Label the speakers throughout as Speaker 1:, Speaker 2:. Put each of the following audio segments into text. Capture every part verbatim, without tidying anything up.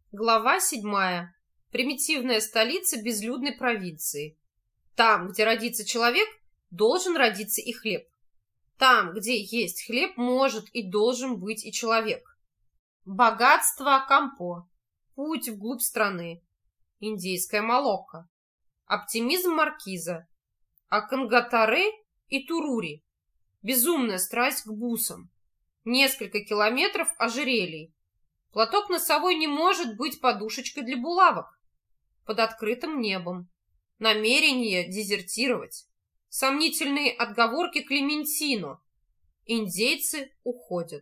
Speaker 1: Глава седьмая. Примитивная столица безлюдной провинции. Там, где родится человек, должен родиться и хлеб. Там, где есть хлеб, может и должен быть и человек. Богатство Кампо. Путь вглубь страны. Индейская Молокко. Оптимизм Маркиза. Аконгатаре и Турури. Безумная страсть к бусам. Несколько километров ожерелий. Платок носовой не может быть подушечкой для булавок. Под открытым небом. Намерение дезертировать. Сомнительные отговорки Клементино. Индейцы уходят.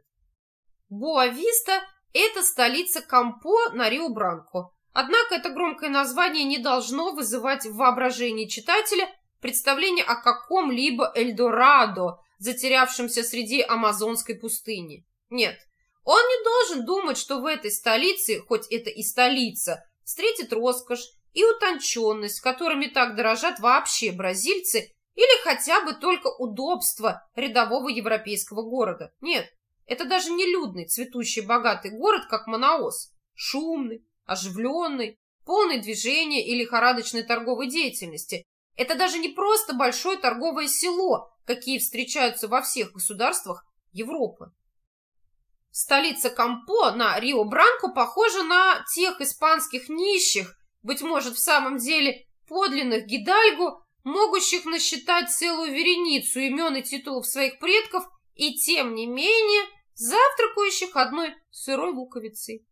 Speaker 1: Боа-Виста – это столица Кампо на Рио-Бранко. Однако это громкое название не должно вызывать в воображении читателя представление о каком-либо Эльдорадо, затерявшемся среди амазонской пустыни. Нет. Он не должен думать, что в этой столице, хоть это и столица, встретит роскошь и утонченность, которыми так дорожат вообще бразильцы, или хотя бы только удобство рядового европейского города. Нет, это даже не людный, цветущий, богатый город, как Манаос, шумный, оживленный, полный движения и лихорадочной торговой деятельности. Это даже не просто большое торговое село, какие встречаются во всех государствах Европы. Столица Кампо на Рио-Бранко похожа на тех испанских нищих, быть может, в самом деле подлинных гидальго, могущих насчитать целую вереницу имен и титулов своих предков и, тем не менее, завтракающих одной сырой луковицей,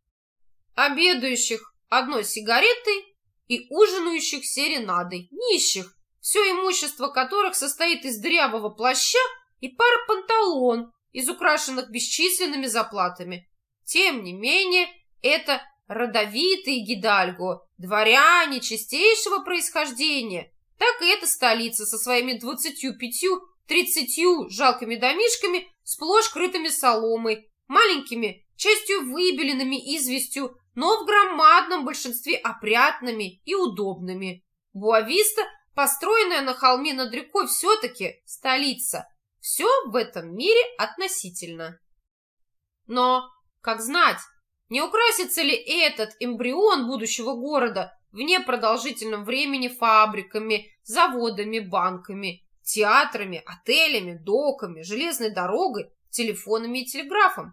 Speaker 1: обедающих одной сигаретой и ужинающих серенадой, нищих, все имущество которых состоит из дырявого плаща и пары панталон, из украшенных бесчисленными заплатами. Тем не менее, это родовитые гидальго, дворяне чистейшего происхождения. Так и эта столица со своими двадцатью пятью-тридцатью жалкими домишками, сплошь крытыми соломой, маленькими, частью выбеленными известью, но в громадном большинстве опрятными и удобными. Боа-Виста, построенная на холме над рекой, все-таки столица. Все в этом мире относительно. Но, как знать, не украсится ли этот эмбрион будущего города в непродолжительном времени фабриками, заводами, банками, театрами, отелями, доками, железной дорогой, телефонами и телеграфом?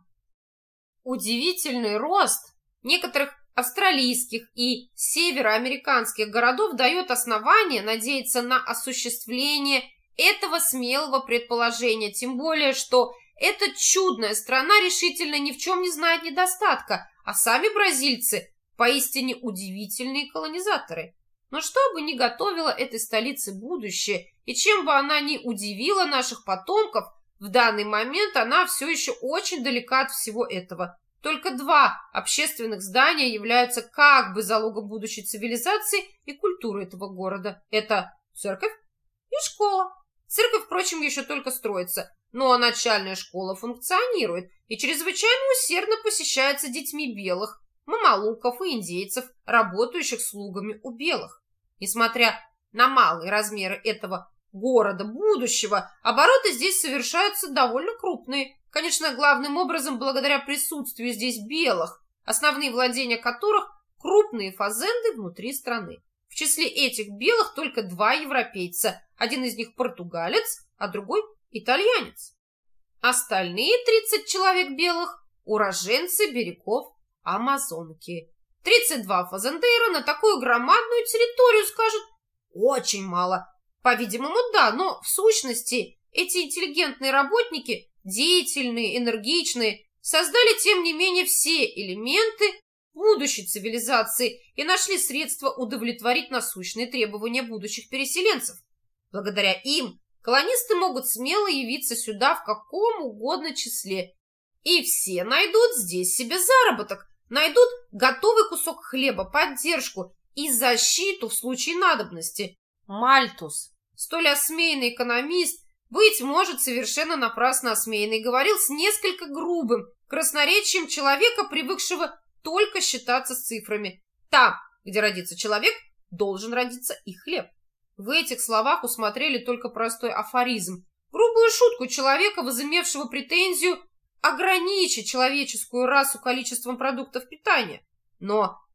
Speaker 1: Удивительный рост некоторых австралийских и североамериканских городов дает основание надеяться на осуществление этого смелого предположения, тем более, что эта чудная страна решительно ни в чем не знает недостатка, а сами бразильцы поистине удивительные колонизаторы. Но что бы ни готовило этой столице будущее, и чем бы она ни удивила наших потомков, в данный момент она все еще очень далека от всего этого. Только два общественных здания являются как бы залогом будущей цивилизации и культуры этого города. Это церковь и школа. Церковь, впрочем, еще только строится, но начальная школа функционирует и чрезвычайно усердно посещается детьми белых, мамалуков и индейцев, работающих слугами у белых. Несмотря на малые размеры этого города будущего, обороты здесь совершаются довольно крупные, конечно, главным образом благодаря присутствию здесь белых, основные владения которых – крупные фазенды внутри страны. В числе этих белых только два европейца, один из них португалец, а другой итальянец. Остальные тридцать человек белых – уроженцы берегов Амазонки. тридцать два фазендейра на такую громадную территорию скажут очень мало. По-видимому, да, но в сущности эти интеллигентные работники, деятельные, энергичные, создали, тем не менее, все элементы будущей цивилизации и нашли средства удовлетворить насущные требования будущих переселенцев. Благодаря им колонисты могут смело явиться сюда в каком угодно числе, и все найдут здесь себе заработок, найдут готовый кусок хлеба, поддержку и защиту в случае надобности. Мальтус, столь осмеянный экономист, быть может, совершенно напрасно осмеянный, говорил с несколько грубым красноречием человека, привыкшего только считаться с цифрами. Там, где родится человек, должен родиться и хлеб. В этих словах усмотрели только простой афоризм, грубую шутку человека, возымевшего претензию ограничить человеческую расу количеством продуктов питания. Но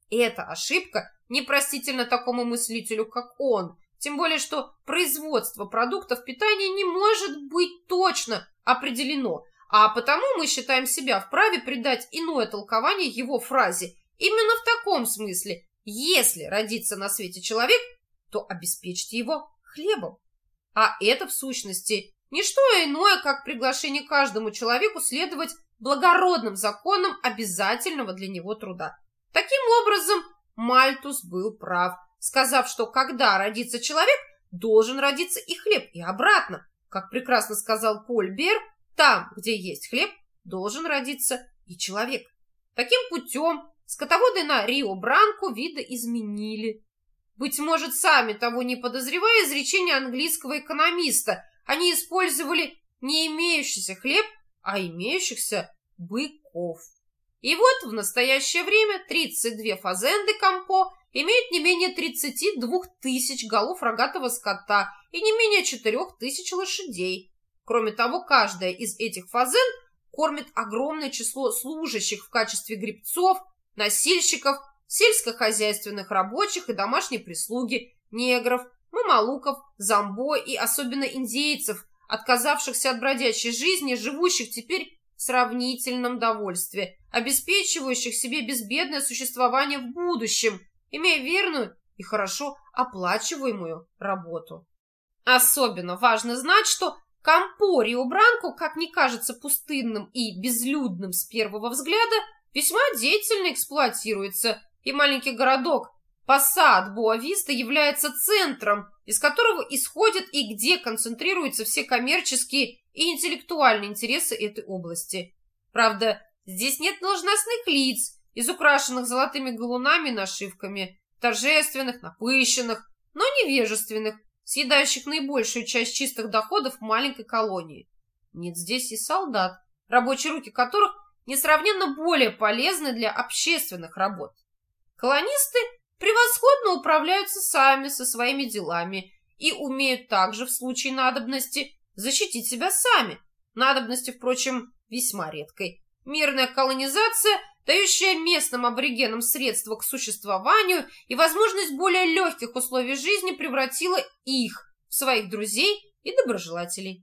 Speaker 1: Эта ошибка непростительна такому мыслителю, как он, тем более, что производство продуктов питания не может быть точно определено, а потому мы считаем себя вправе придать иное толкование его фразе. Именно в таком смысле: если родится на свете человек, то обеспечьте его хлебом. А это, в сущности, не что иное, как приглашение каждому человеку следовать благородным законам обязательного для него труда. Таким образом, Мальтус был прав, сказав, что когда родится человек, должен родиться и хлеб, и обратно. Как прекрасно сказал Поль Бер, там, где есть хлеб, должен родиться и человек. Таким путем скотоводы на Рио-Бранко видоизменили. Быть может, сами того не подозревая, изречение английского экономиста, они использовали не имеющийся хлеб, а имеющихся быков. И вот в настоящее время тридцать две фазенды Кампо имеют не менее тридцати двух тысяч голов рогатого скота и не менее четырёх тысяч лошадей. Кроме того, каждая из этих фазенд кормит огромное число служащих в качестве гребцов, носильщиков, сельскохозяйственных рабочих и домашней прислуги, негров, мамалуков, замбо и особенно индейцев, отказавшихся от бродячей жизни, живущих теперь в сравнительном довольстве, обеспечивающих себе безбедное существование в будущем, имея верную и хорошо оплачиваемую работу. Особенно важно знать, что Кампо Рио-Бранко, как не кажется пустынным и безлюдным с первого взгляда, весьма деятельно эксплуатируется, и маленький городок Посад-Боа-Виста является центром, из которого исходят и где концентрируются все коммерческие и интеллектуальные интересы этой области. Правда, здесь нет должностных лиц, изукрашенных золотыми галунами и нашивками, торжественных, напыщенных, но невежественных, съедающих наибольшую часть чистых доходов маленькой колонии. Нет здесь и солдат, рабочие руки которых несравненно более полезны для общественных работ. Колонисты превосходно управляются сами со своими делами и умеют также в случае надобности защитить себя сами. Надобности, впрочем, весьма редкой. Мирная колонизация, дающая местным аборигенам средства к существованию и возможность более легких условий жизни, превратила их в своих друзей и доброжелателей.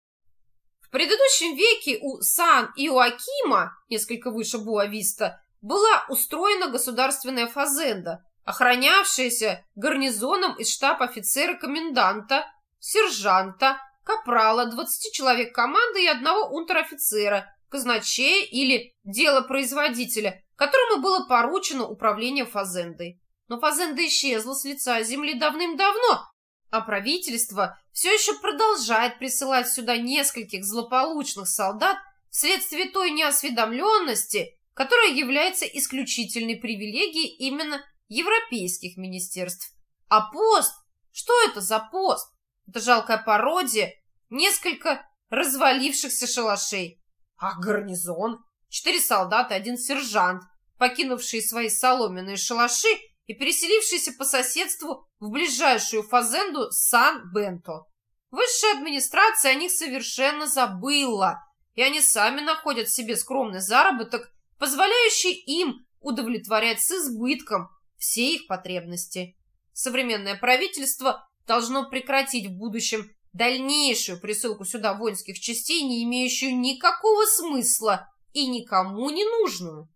Speaker 1: В предыдущем веке у Сан-Иоакима, несколько выше Боа-Виста, была устроена государственная фазенда, охранявшаяся гарнизоном из штаб-офицера-коменданта, сержанта, капрала, двадцати человек команды и одного унтер-офицера, казначея или делопроизводителя, которому было поручено управление фазендой. Но фазенда исчезла с лица земли давным-давно, а правительство все еще продолжает присылать сюда нескольких злополучных солдат вследствие той неосведомленности, которая является исключительной привилегией именно европейских министерств. А пост? Что это за пост? Это жалкая пародия несколько развалившихся шалашей. А гарнизон? Четыре солдата и один сержант, покинувшие свои соломенные шалаши и переселившиеся по соседству в ближайшую фазенду Сан-Бенто. Высшая администрация о них совершенно забыла, и они сами находят себе скромный заработок, позволяющий им удовлетворять с избытком все их потребности. Современное правительство должно прекратить в будущем дальнейшую присылку сюда воинских частей, не имеющую никакого смысла и никому не нужную.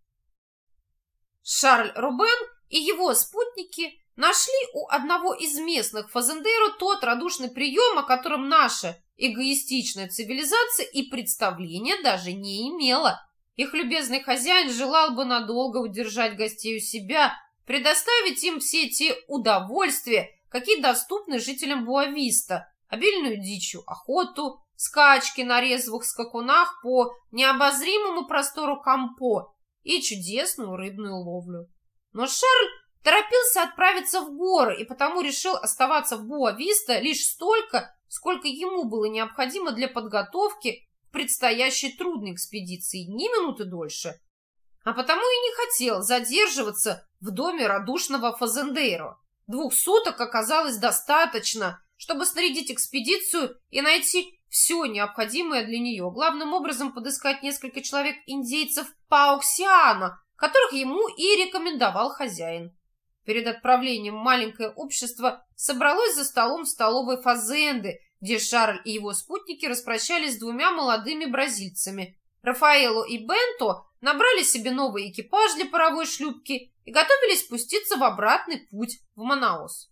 Speaker 1: Шарль Рубен и его спутники нашли у одного из местных фазендейро тот радушный прием, о котором наша эгоистичная цивилизация и представления даже не имела. Их любезный хозяин желал бы надолго удержать гостей у себя, предоставить им все те удовольствия, какие доступны жителям Боа-Виста, обильную дичью охоту, скачки на резвых скакунах по необозримому простору Кампо и чудесную рыбную ловлю. Но Шарль торопился отправиться в горы и потому решил оставаться в Боа-Виста лишь столько, сколько ему было необходимо для подготовки к предстоящей трудной экспедиции, ни минуты дольше. А потому и не хотел задерживаться в доме радушного фазендейро. Двух суток оказалось достаточно, чтобы снарядить экспедицию и найти все необходимое для нее. Главным образом подыскать несколько человек-индейцев Пауксиано, которых ему и рекомендовал хозяин. Перед отправлением маленькое общество собралось за столом в столовой Фазенды, где Шарль и его спутники распрощались с двумя молодыми бразильцами. Рафаэло и Бенто набрали себе новый экипаж для паровой шлюпки и готовились спуститься в обратный путь в Манаус.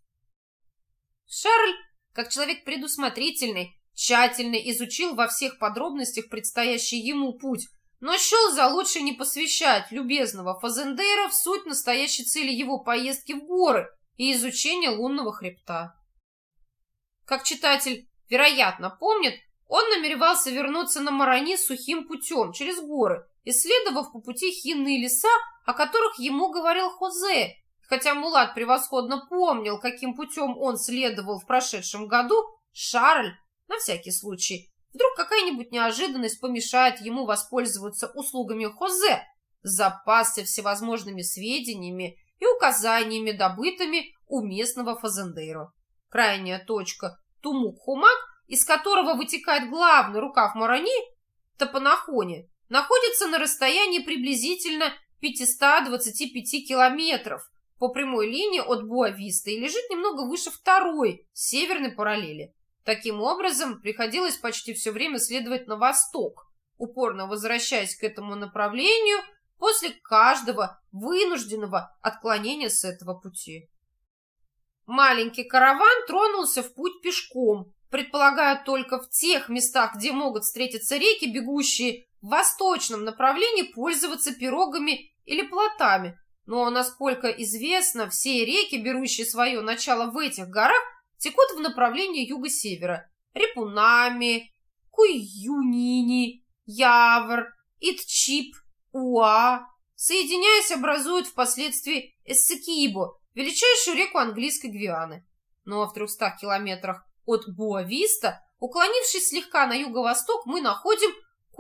Speaker 1: Шарль, как человек предусмотрительный, тщательно изучил во всех подробностях предстоящий ему путь, но счел за лучшее не посвящать любезного фазендейра в суть настоящей цели его поездки в горы и изучения лунного хребта. Как читатель, вероятно, помнит, он намеревался вернуться на Марани сухим путем через горы, исследовав по пути хинные леса, о которых ему говорил Хозе. Хотя Мулат превосходно помнил, каким путем он следовал в прошедшем году, Шарль, на всякий случай, вдруг какая-нибудь неожиданность помешает ему воспользоваться услугами Хозе, запасся всевозможными сведениями и указаниями, добытыми у местного фазендейро. Крайняя точка Тумук-Хумак, из которого вытекает главный рукав Марани, Тапанахони, находится на расстоянии приблизительно пятьсот двадцать пять километров по прямой линии от Буа-Висты и лежит немного выше второй, северной параллели. Таким образом, приходилось почти все время следовать на восток, упорно возвращаясь к этому направлению после каждого вынужденного отклонения с этого пути. Маленький караван тронулся в путь пешком, предполагая только в тех местах, где могут встретиться реки, бегущие в восточном направлении, пользоваться пирогами или плотами. Но, насколько известно, все реки, берущие свое начало в этих горах, текут в направлении юго-севера. Репунами, Куюнини, Явр, Итчип, Уа, соединяясь, образуют впоследствии Эссекибо, величайшую реку английской Гвианы. Но в трехстах километрах от Буа-Виста, уклонившись слегка на юго-восток, мы находим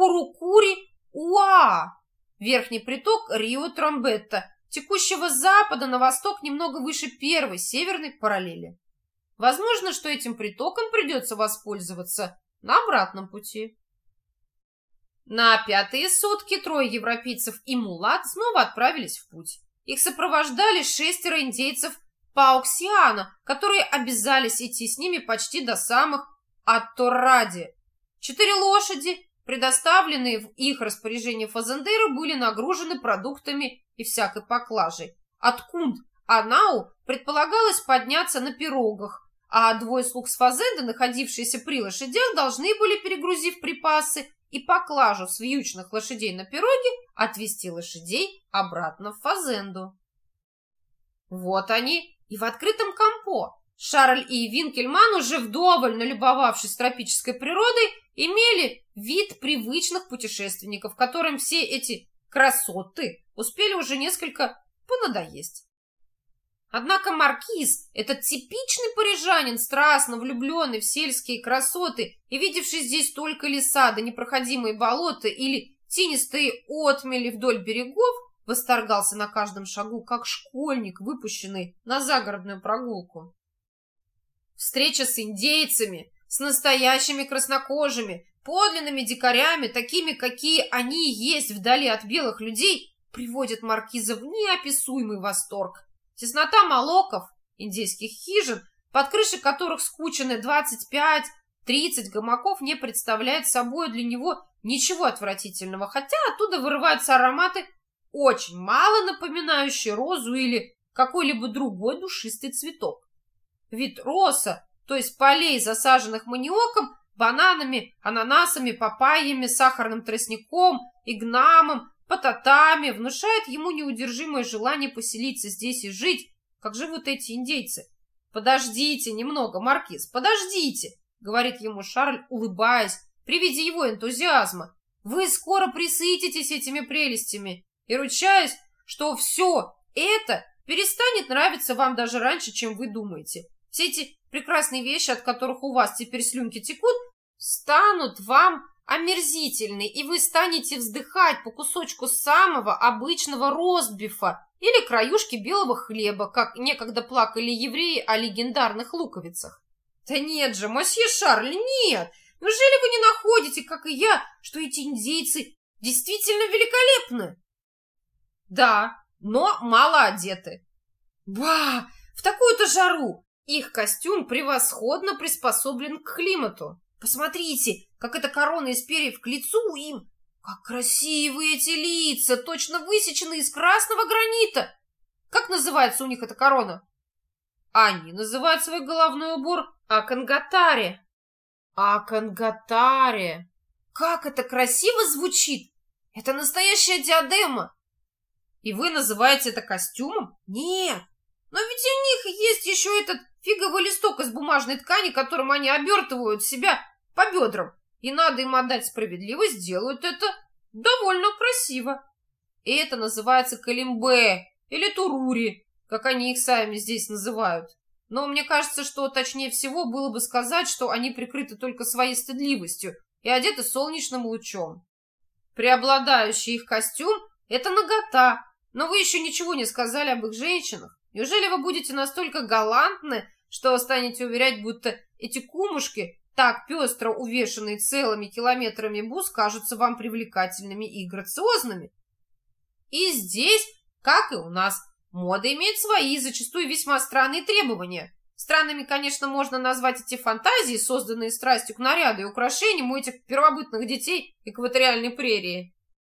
Speaker 1: Курукури-Уа, верхний приток Рио-Трамбетта, текущего с запада на восток немного выше первой северной параллели. Возможно, что этим притоком придется воспользоваться на обратном пути. На пятые сутки трое европейцев и Мулат снова отправились в путь. Их сопровождали шестеро индейцев Пауксиана, которые обязались идти с ними почти до самых Атторради. Четыре лошади, предоставленные в их распоряжение фазендейру, были нагружены продуктами и всякой поклажей. От Кунд-Анау предполагалось подняться на пирогах, а двое слуг с фазенды, находившиеся при лошадях, должны были, перегрузив припасы и поклажу с вьючных лошадей на пироге, отвезти лошадей обратно в фазенду. Вот они и в открытом кампо. Шарль и Винкельман, уже вдоволь налюбовавшись тропической природой, имели вид привычных путешественников, которым все эти красоты успели уже несколько понадоесть. Однако маркиз, этот типичный парижанин, страстно влюбленный в сельские красоты и видевший здесь только леса да непроходимые болота или тенистые отмели вдоль берегов, восторгался на каждом шагу, как школьник, выпущенный на загородную прогулку. Встреча с индейцами, с настоящими краснокожими, подлинными дикарями, такими, какие они есть вдали от белых людей, приводит маркиза в неописуемый восторг. Теснота молоков, индейских хижин, под крышей которых скучены двадцать пять тридцать гамаков, не представляет собой для него ничего отвратительного, хотя оттуда вырываются ароматы, очень мало напоминающие розу или какой-либо другой душистый цветок. Вид роса, то есть полей, засаженных маниоком, бананами, ананасами, папайями, сахарным тростником, игнамом, потатами, внушает ему неудержимое желание поселиться здесь и жить, как живут эти индейцы. «Подождите немного, маркиз, подождите», — говорит ему Шарль, улыбаясь при виде его энтузиазма. «Вы скоро присытитесь этими прелестями, и ручаюсь, что все это перестанет нравиться вам даже раньше, чем вы думаете. Все эти прекрасные вещи, от которых у вас теперь слюнки текут, станут вам омерзительны, и вы станете вздыхать по кусочку самого обычного ростбифа или краюшки белого хлеба, как некогда плакали евреи о легендарных луковицах. Да нет же, мосье Шарль, нет! Неужели вы не находите, как и я, что эти индейцы действительно великолепны? Да, но мало одеты. Ба! В такую-то жару! Их костюм превосходно приспособлен к климату. Посмотрите, как эта корона из перьев к лицу им. Как красивые эти лица, точно высечены из красного гранита. Как называется у них эта корона? Они называют свой головной убор аконгатаре. Аконгатаре. Как это красиво звучит! Это настоящая диадема. И вы называете это костюмом? Нет. Но ведь у них есть еще этот фиговый листок из бумажной ткани, которым они обертывают себя по бедрам. И надо им отдать справедливость, делают это довольно красиво. И это называется калимбе или турури, как они их сами здесь называют. Но мне кажется, что точнее всего было бы сказать, что они прикрыты только своей стыдливостью и одеты солнечным лучом. Преобладающий их костюм – это нагота, но вы еще ничего не сказали об их женщинах. Неужели вы будете настолько галантны, что станете уверять, будто эти кумушки, так пестро увешанные целыми километрами бус, кажутся вам привлекательными и грациозными? И здесь, как и у нас, мода имеет свои, зачастую весьма странные требования. Странными, конечно, можно назвать эти фантазии, созданные страстью к наряду и украшениям у этих первобытных детей экваториальной прерии.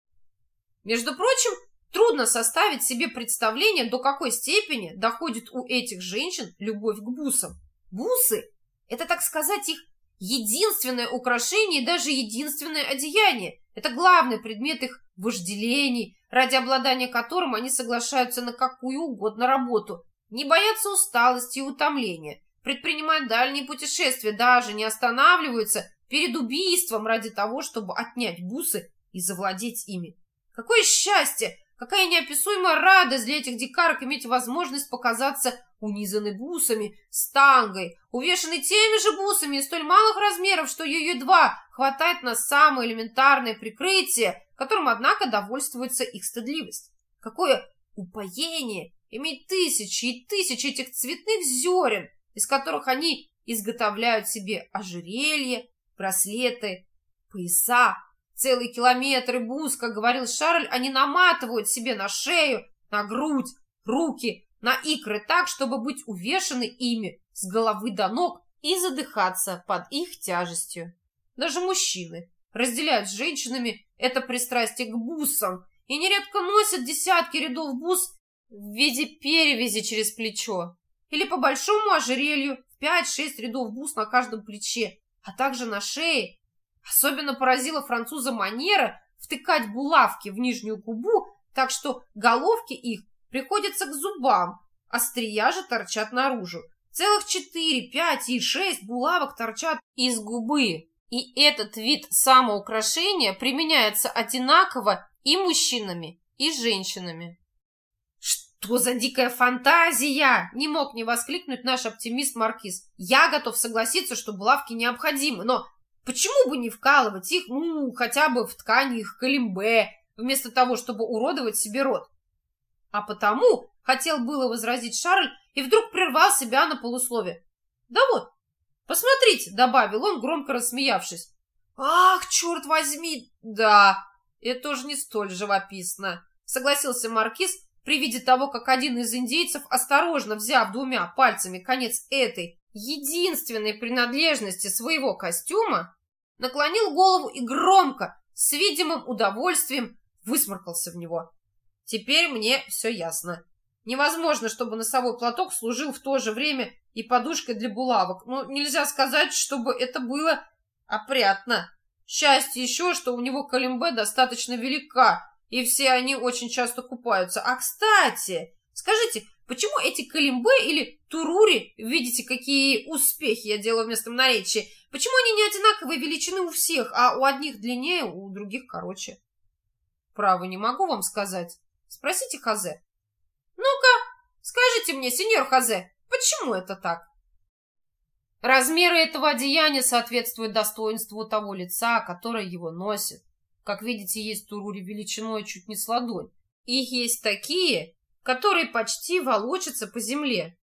Speaker 1: Между прочим, трудно составить себе представление, до какой степени доходит у этих женщин любовь к бусам. Бусы – это, так сказать, их единственное украшение и даже единственное одеяние. Это главный предмет их вожделений, ради обладания которым они соглашаются на какую угодно работу, не боятся усталости и утомления, предпринимают дальние путешествия, даже не останавливаются перед убийством ради того, чтобы отнять бусы и завладеть ими. Какое счастье! Какая неописуемая радость для этих дикарок иметь возможность показаться унизанной бусами, с тангой, увешанной теми же бусами из столь малых размеров, что ее едва хватает на самое элементарное прикрытие, которым, однако, довольствуется их стыдливость. Какое упоение иметь тысячи и тысячи этих цветных зерен, из которых они изготовляют себе ожерелья, браслеты, пояса. Целые километры бус, как говорил Шарль, они наматывают себе на шею, на грудь, руки, на икры так, чтобы быть увешаны ими с головы до ног и задыхаться под их тяжестью. Даже мужчины разделяют с женщинами это пристрастие к бусам и нередко носят десятки рядов бус в виде перевязи через плечо или по большому ожерелью в пять-шесть рядов бус на каждом плече, а также на шее. Особенно поразила француза манера втыкать булавки в нижнюю губу, так что головки их приходятся к зубам, острия же торчат наружу. Целых четыре, пять и шесть булавок торчат из губы. И этот вид самоукрашения применяется одинаково и мужчинами, и женщинами. «Что за дикая фантазия!» – не мог не воскликнуть наш оптимист Маркиз. «Я готов согласиться, что булавки необходимы, но почему бы не вкалывать их, ну, хотя бы в ткани их калимбе, вместо того, чтобы уродовать себе рот?» А потому хотел было возразить Шарль и вдруг прервал себя на полуслове. «Да вот, посмотрите», — добавил он, громко рассмеявшись. «Ах, черт возьми, да, это тоже не столь живописно», — согласился Маркиз при виде того, как один из индейцев, осторожно взяв двумя пальцами конец этой единственной принадлежности своего костюма, наклонил голову и громко, с видимым удовольствием, высморкался в него. Теперь мне все ясно. Невозможно, чтобы носовой платок служил в то же время и подушкой для булавок. Но нельзя сказать, чтобы это было опрятно. Счастье еще, что у него калимбе достаточно велика, и все они очень часто купаются. А, кстати, скажите, почему эти калимбе или турури, видите, какие успехи я делаю в местном наречии, почему они не одинаковой величины у всех, а у одних длиннее, у других короче? Право, не могу вам сказать. Спросите Хозе. Ну-ка, скажите мне, сеньор Хозе, почему это так? Размеры этого одеяния соответствуют достоинству того лица, которое его носит. Как видите, есть турури величиной чуть не с ладонь. И есть такие, которые почти волочатся по земле.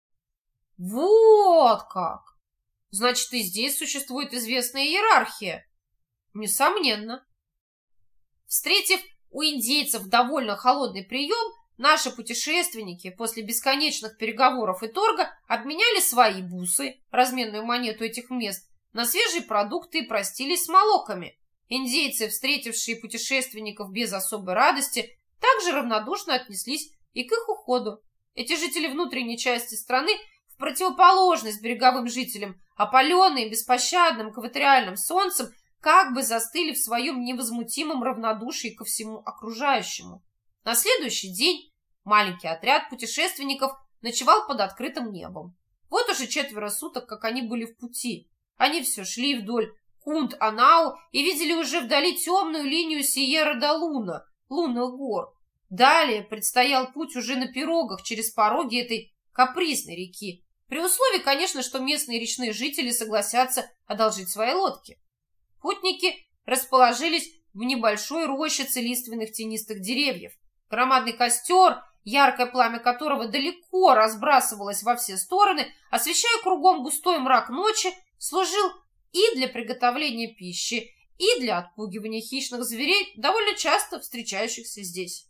Speaker 1: Вот как! Значит, и здесь существует известная иерархия. Несомненно. Встретив у индейцев довольно холодный прием, Наши путешественники после бесконечных переговоров и торга обменяли свои бусы, разменную монету этих мест, на свежие продукты и простились с молоками. Индейцы, встретившие путешественников без особой радости, также равнодушно отнеслись и к их уходу. Эти жители внутренней части страны, в противоположность береговым жителям, опаленные беспощадным экваториальным солнцем, как бы застыли в своем невозмутимом равнодушии ко всему окружающему. На следующий день маленький отряд путешественников ночевал под открытым небом. Вот уже четверо суток, как они были в пути. Они все шли вдоль Кунт-Анау и видели уже вдали темную линию Сьерра-да-Луна, лунных гор. Далее предстоял путь уже на пирогах через пороги этой капризной реки, при условии, конечно, что местные речные жители согласятся одолжить свои лодки. Путники расположились в небольшой рощице лиственных тенистых деревьев. Громадный костер, яркое пламя которого далеко разбрасывалось во все стороны, освещая кругом густой мрак ночи, служил и для приготовления пищи, и для отпугивания хищных зверей, довольно часто встречающихся здесь.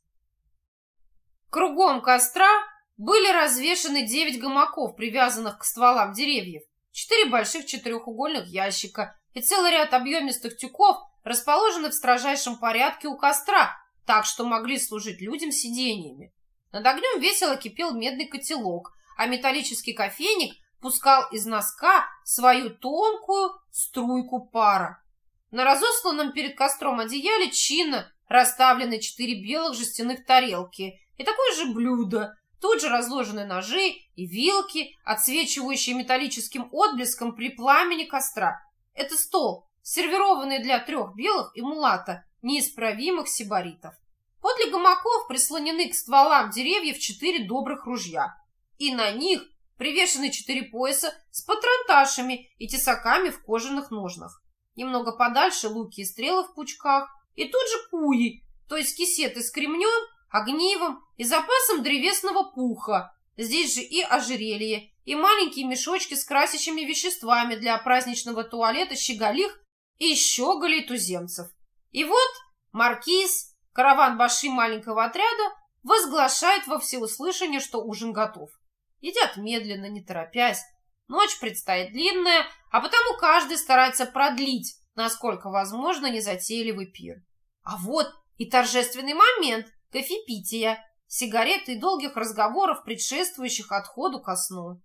Speaker 1: Кругом костра были развешаны девять гамаков, привязанных к стволам деревьев, четыре больших четырехугольных ящика и целый ряд объемистых тюков расположены в строжайшем порядке у костра, так что могли служить людям сиденьями. Над огнем весело кипел медный котелок, а металлический кофейник пускал из носка свою тонкую струйку пара. На разосланном перед костром одеяле чинно расставлены четыре белых жестяных тарелки и такое же блюдо. Тут же разложены ножи и вилки, отсвечивающие металлическим отблеском при пламени костра. Это стол, сервированный для трех белых и мулата, неисправимых сибаритов. Подле гамаков прислонены к стволам деревьев четыре добрых ружья, и на них привешены четыре пояса с патронташами и тесаками в кожаных ножнах. Немного подальше луки и стрелы в пучках, и тут же куи, то есть кисеты с кремнем, огнивом и запасом древесного пуха. Здесь же и ожерелье, и маленькие мешочки с красящими веществами для праздничного туалета щеголих и щеголей туземцев. И вот маркиз, караван баши маленького отряда, возглашает во всеуслышание, что ужин готов. Едят медленно, не торопясь. Ночь предстоит длинная, а потому каждый старается продлить, насколько возможно, незатейливый пир. А вот и торжественный момент кофепития, сигареты и долгих разговоров, предшествующих отходу ко сну.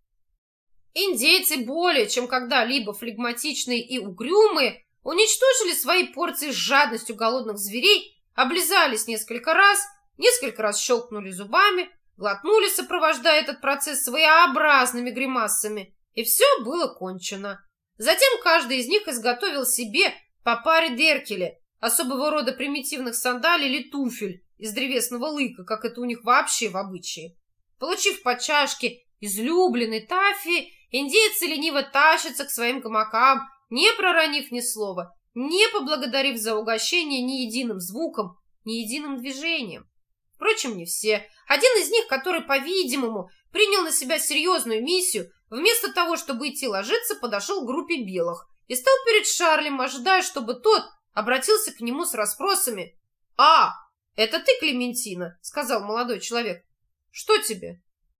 Speaker 1: Индейцы, более чем когда-либо флегматичные и угрюмые, уничтожили свои порции с жадностью голодных зверей, облизались несколько раз, несколько раз щелкнули зубами, глотнули, сопровождая этот процесс своеобразными гримасами, и все было кончено. Затем каждый из них изготовил себе по паре деркеле, особого рода примитивных сандалий или туфель из древесного лыка, как это у них вообще в обычае. Получив по чашке излюбленной таффи, индейцы лениво тащатся к своим гамакам, не проронив ни слова, не поблагодарив за угощение ни единым звуком, ни единым движением. Впрочем, не все. Один из них, который, по-видимому, принял на себя серьезную миссию, вместо того, чтобы идти ложиться, подошел к группе белых и стал перед Шарлем, ожидая, чтобы тот обратился к нему с расспросами. «А, это ты, Клементина?» — сказал молодой человек. «Что тебе?»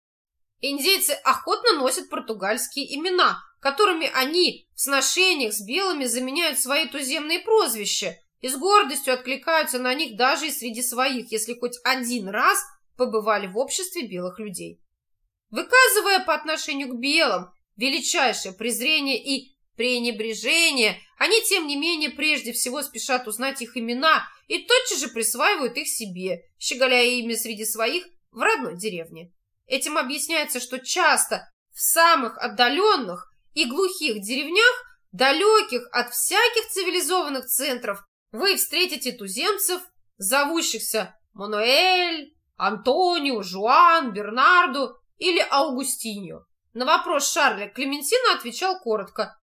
Speaker 1: Индейцы охотно носят португальские имена, которыми они в сношениях с белыми заменяют свои туземные прозвища и с гордостью откликаются на них даже и среди своих, если хоть один раз побывали в обществе белых людей. Выказывая по отношению к белым величайшее презрение и пренебрежение, они, тем не менее, прежде всего спешат узнать их имена и тотчас же присваивают их себе, щеголяя ими среди своих в родной деревне. Этим объясняется, что часто в самых отдаленных и глухих деревнях, далеких от всяких цивилизованных центров, вы встретите туземцев, зовущихся Мануэль, Антонио, Жуан, Бернарду или Аугустиньо. На вопрос Шарля Клементина отвечал коротко: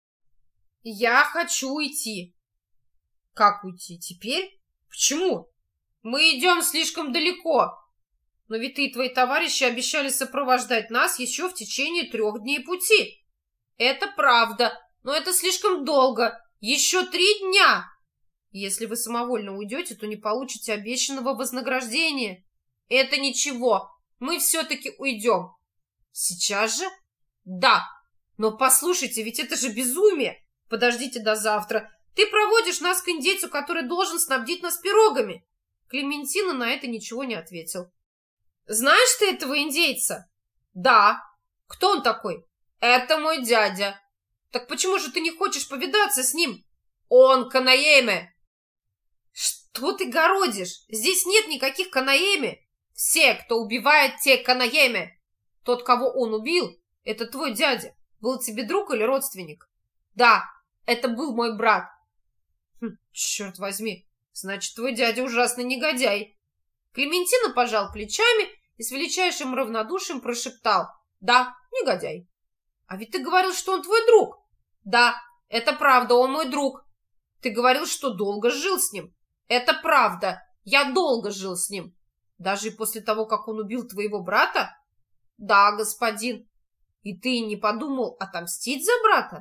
Speaker 1: «Я хочу уйти». «Как уйти? Теперь? Почему?» «Мы идем слишком далеко. Но ведь ты и твои товарищи обещали сопровождать нас еще в течение трех дней пути». «Это правда, но это слишком долго. Еще три дня». «Если вы самовольно уйдете, то не получите обещанного вознаграждения». Это ничего, мы все-таки уйдем. Сейчас же? Да. Но послушайте, ведь это же безумие. Подождите до завтра. Ты проводишь нас к индейцу, который должен снабдить нас пирогами. Клементина на это ничего не ответил. Знаешь ты этого индейца? Да. Кто он такой? Это мой дядя. Так почему же ты не хочешь повидаться с ним? Он канаеме. Что ты городишь? Здесь нет никаких канаеме. Все, кто убивает, те канаеме. Тот, кого он убил, это твой дядя. Был тебе друг или родственник? Да, это был мой брат. Хм, черт возьми, значит, твой дядя ужасный негодяй. Клементина пожал плечами и с величайшим равнодушием прошептал. Да, негодяй. А ведь ты говорил, что он твой друг. Да, это правда, он мой друг. Ты говорил, что долго жил с ним. Это правда, я долго жил с ним. Даже и после того, как он убил твоего брата? Да, господин. И ты не подумал отомстить за брата?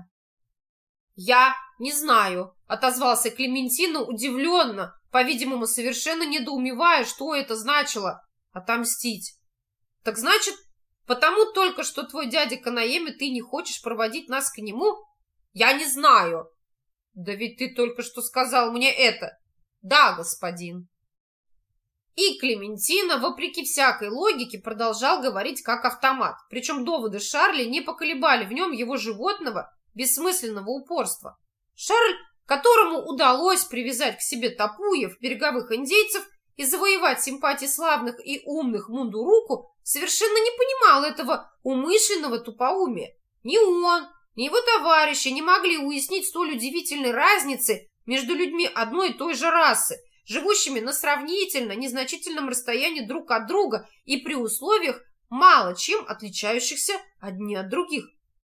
Speaker 1: Я не знаю, отозвался Клементина удивленно, по-видимому, совершенно недоумевая, что это значило отомстить. Так значит, потому только что твой дядя Канаеме ты не хочешь проводить нас к нему? Я не знаю. Да ведь ты только что сказал мне это. Да, господин. И Клементина, вопреки всякой логике, продолжал говорить как автомат. Причем доводы Шарля не поколебали в нем его животного, бессмысленного упорства. Шарль, которому удалось привязать к себе тапуев, береговых индейцев, и завоевать симпатии славных и умных Мундуруку, совершенно не понимал этого умышленного тупоумия. Ни он, ни его товарищи не могли уяснить столь удивительной разницы между людьми одной и той же расы, живущими на сравнительно незначительном расстоянии друг от друга и при условиях, мало чем отличающихся одни от других.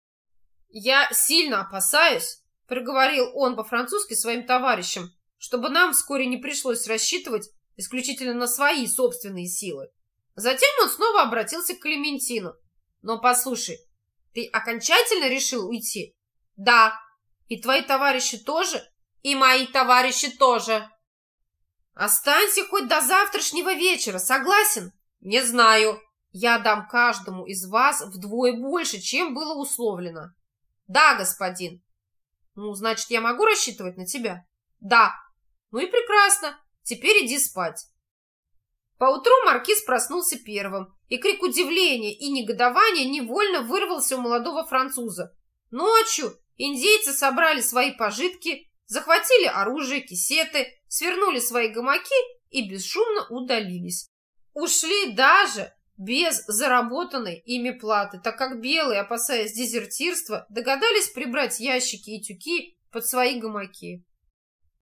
Speaker 1: «Я сильно опасаюсь», — проговорил он по-французски своим товарищам, «чтобы нам вскоре не пришлось рассчитывать исключительно на свои собственные силы». Затем он снова обратился к Клементину. «Но послушай, ты окончательно решил уйти?» «Да». «И твои товарищи тоже?» «И мои товарищи тоже». «Останься хоть до завтрашнего вечера, согласен?» «Не знаю. Я дам каждому из вас вдвое больше, чем было условлено». «Да, господин». «Ну, значит, я могу рассчитывать на тебя?» «Да». «Ну и прекрасно. Теперь иди спать». Поутру маркиз проснулся первым, и крик удивления и негодования невольно вырвался у молодого француза. Ночью индейцы собрали свои пожитки, захватили оружие, кисеты, свернули свои гамаки и бесшумно удалились. Ушли даже без заработанной ими платы, так как белые, опасаясь дезертирства, догадались прибрать ящики и тюки под свои гамаки.